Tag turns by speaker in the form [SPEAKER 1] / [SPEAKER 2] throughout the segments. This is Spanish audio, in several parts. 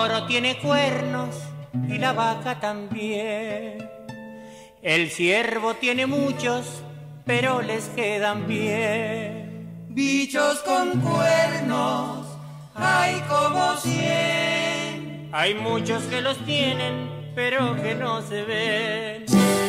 [SPEAKER 1] toro tiene cuernos y la vaca también. El ciervo tiene muchos, pero les quedan bien.
[SPEAKER 2] Bichos con cuernos hay como 100.
[SPEAKER 1] Hay muchos que los tienen, pero que no se ven.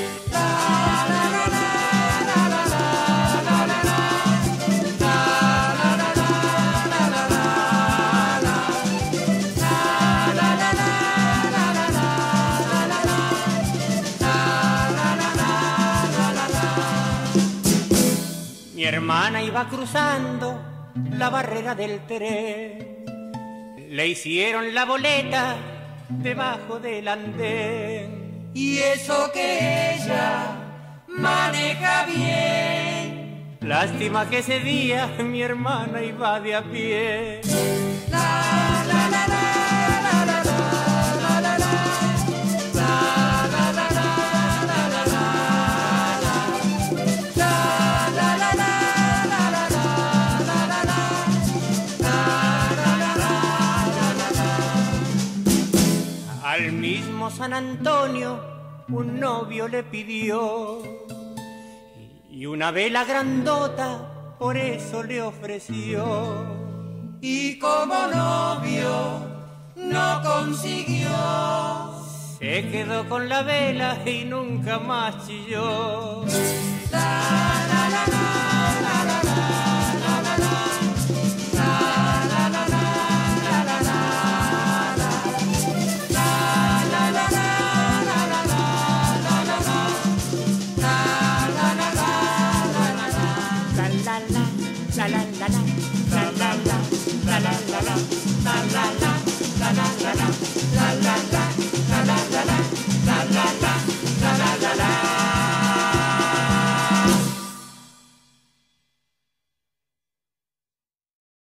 [SPEAKER 1] Mi hermana iba cruzando la barrera del tren. Le hicieron la boleta debajo del andén.
[SPEAKER 2] Y eso que ella maneja bien.
[SPEAKER 1] Lástima que ese día mi hermana iba de a pie. Al mismo San Antonio un novio le pidió y una vela grandota por eso le ofreció.
[SPEAKER 2] Y como novio no consiguió,
[SPEAKER 1] Se quedó con la vela y nunca más chilló.
[SPEAKER 2] la la la la.